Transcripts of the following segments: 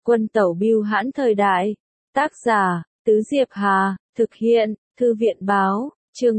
Quân tẩu bưu hãn thời đại. Tác giả, Tứ Diệp Hà, thực hiện, Thư viện báo, chương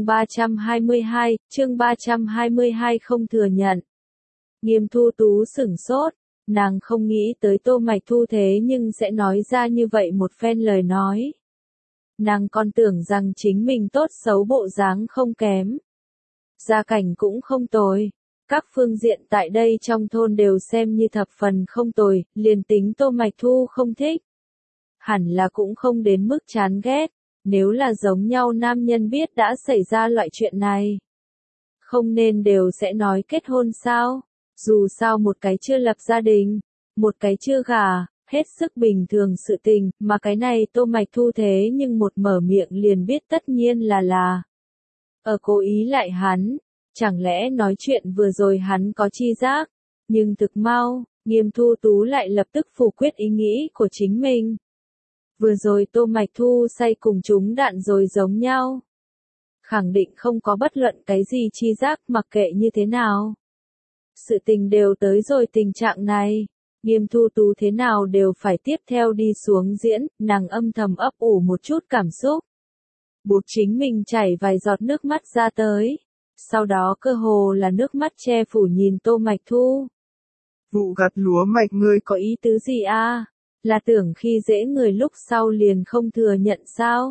322 không thừa nhận. Nghiêm Thu Tú sửng sốt, nàng không nghĩ tới Tô Mạch Thu thế nhưng sẽ nói ra như vậy một phen lời nói. Nàng còn tưởng rằng chính mình tốt xấu bộ dáng không kém. Gia cảnh cũng không tồi. Các phương diện tại đây trong thôn đều xem như thập phần không tồi, liền tính Tô Mạch Thu không thích. Hẳn là cũng không đến mức chán ghét, nếu là giống nhau nam nhân biết đã xảy ra loại chuyện này. Không nên đều sẽ nói kết hôn sao, dù sao một cái chưa lập gia đình, một cái chưa gả, hết sức bình thường sự tình, mà cái này Tô Mạch Thu thế nhưng một mở miệng liền biết tất nhiên là ở cố ý lại hắn. Chẳng lẽ nói chuyện vừa rồi hắn có chi giác, nhưng thực mau, Nghiêm Thu Tú lại lập tức phủ quyết ý nghĩ của chính mình. Vừa rồi Tô Mạch Thu say cùng chúng đạn rồi giống nhau. Khẳng định không có bất luận cái gì chi giác mặc kệ như thế nào. Sự tình đều tới rồi tình trạng này, Nghiêm Thu Tú thế nào đều phải tiếp theo đi xuống diễn, nàng âm thầm ấp ủ một chút cảm xúc. Buộc chính mình chảy vài giọt nước mắt ra tới. Sau đó cơ hồ là nước mắt che phủ nhìn Tô Mạch Thu. Vụ gặt lúa mạch ngươi có ý tứ gì à? Là tưởng khi dễ người lúc sau liền không thừa nhận sao?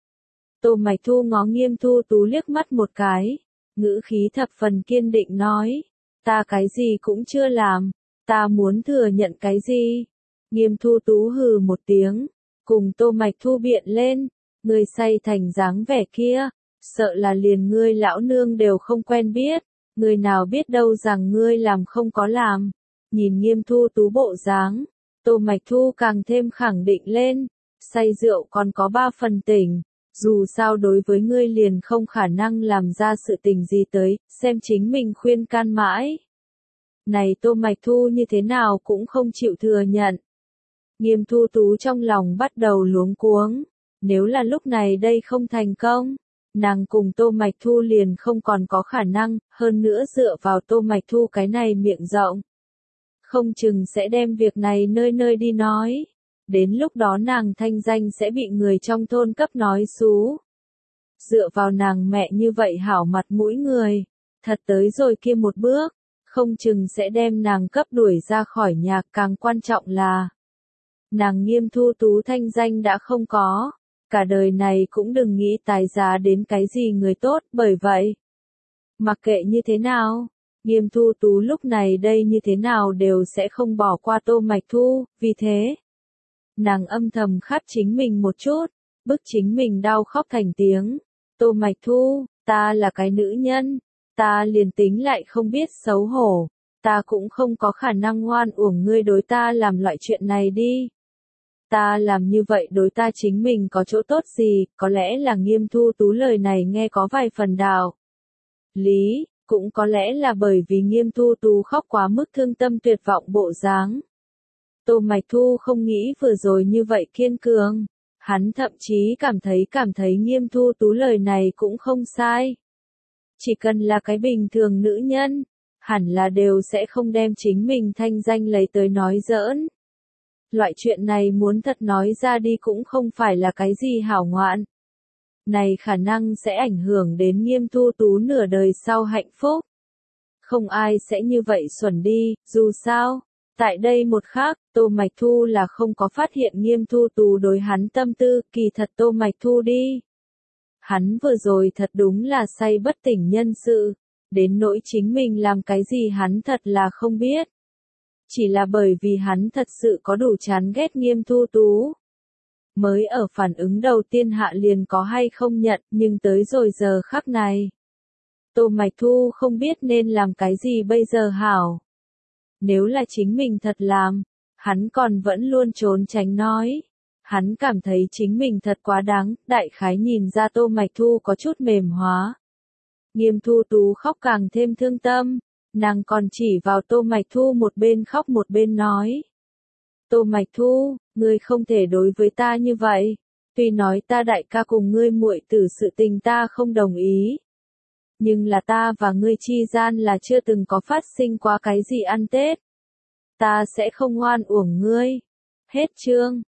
Tô Mạch Thu ngó Nghiêm Thu Tú liếc mắt một cái, ngữ khí thập phần kiên định nói, ta cái gì cũng chưa làm, ta muốn thừa nhận cái gì? Nghiêm Thu Tú hừ một tiếng, cùng Tô Mạch Thu biện lên, người say thành dáng vẻ kia. Sợ là liền ngươi lão nương đều không quen biết, người nào biết đâu rằng ngươi làm không có làm. Nhìn Nghiêm Thu Tú bộ dáng, Tô Mạch Thu càng thêm khẳng định lên, say rượu còn có 3 phần tỉnh, dù sao đối với ngươi liền không khả năng làm ra sự tình gì tới, xem chính mình khuyên can mãi. Này Tô Mạch Thu như thế nào cũng không chịu thừa nhận. Nghiêm Thu Tú trong lòng bắt đầu luống cuống, nếu là lúc này đây không thành công. Nàng cùng Tô Mạch Thu liền không còn có khả năng, hơn nữa dựa vào Tô Mạch Thu cái này miệng rộng. Không chừng sẽ đem việc này nơi nơi đi nói. Đến lúc đó nàng thanh danh sẽ bị người trong thôn cấp nói xú. Dựa vào nàng mẹ như vậy hảo mặt mũi người. Thật tới rồi kia một bước, không chừng sẽ đem nàng cấp đuổi ra khỏi nhà, càng quan trọng là nàng Nghiêm Thu Tú thanh danh đã không có. Cả đời này cũng đừng nghĩ tài giá đến cái gì người tốt, bởi vậy. Mặc kệ như thế nào, Nghiêm Thu Tú lúc này đây như thế nào đều sẽ không bỏ qua Tô Mạch Thu, vì thế. Nàng âm thầm khát chính mình một chút, bức chính mình đau khóc thành tiếng. Tô Mạch Thu, ta là cái nữ nhân, ta liền tính lại không biết xấu hổ, ta cũng không có khả năng ngoan uổng ngươi đối ta làm loại chuyện này đi. Ta làm như vậy đối ta chính mình có chỗ tốt gì, có lẽ là Nghiêm Thu Tú lời này nghe có vài phần đạo lý, cũng có lẽ là bởi vì Nghiêm Thu Tú khóc quá mức thương tâm tuyệt vọng bộ dáng. Tô Mạch Thu không nghĩ vừa rồi như vậy kiên cường, hắn thậm chí cảm thấy Nghiêm Thu Tú lời này cũng không sai. Chỉ cần là cái bình thường nữ nhân, hẳn là đều sẽ không đem chính mình thanh danh lấy tới nói giỡn. Loại chuyện này muốn thật nói ra đi cũng không phải là cái gì hảo ngoạn. Này khả năng sẽ ảnh hưởng đến Nghiêm Thu Tú nửa đời sau hạnh phúc. Không ai sẽ như vậy xuẩn đi, dù sao. Tại đây một khác, Tô Mạch Thu là không có phát hiện Nghiêm Thu Tú đối hắn tâm tư, kỳ thật Tô Mạch Thu đi. Hắn vừa rồi thật đúng là say bất tỉnh nhân sự, đến nỗi chính mình làm cái gì hắn thật là không biết. Chỉ là bởi vì hắn thật sự có đủ chán ghét Nghiêm Thu Tú. Mới ở phản ứng đầu tiên hạ liền có hay không nhận, nhưng tới rồi giờ khắc này. Tô Mạch Thu không biết nên làm cái gì bây giờ hảo. Nếu là chính mình thật làm, hắn còn vẫn luôn trốn tránh nói. Hắn cảm thấy chính mình thật quá đáng, đại khái nhìn ra Tô Mạch Thu có chút mềm hóa. Nghiêm Thu Tú khóc càng thêm thương tâm. Nàng còn chỉ vào Tô Mạch Thu một bên khóc một bên nói. Tô Mạch Thu, ngươi không thể đối với ta như vậy. Tuy nói ta đại ca cùng ngươi muội tử sự tình ta không đồng ý. Nhưng là ta và ngươi chi gian là chưa từng có phát sinh qua cái gì ăn Tết. Ta sẽ không oan uổng ngươi. Hết chương.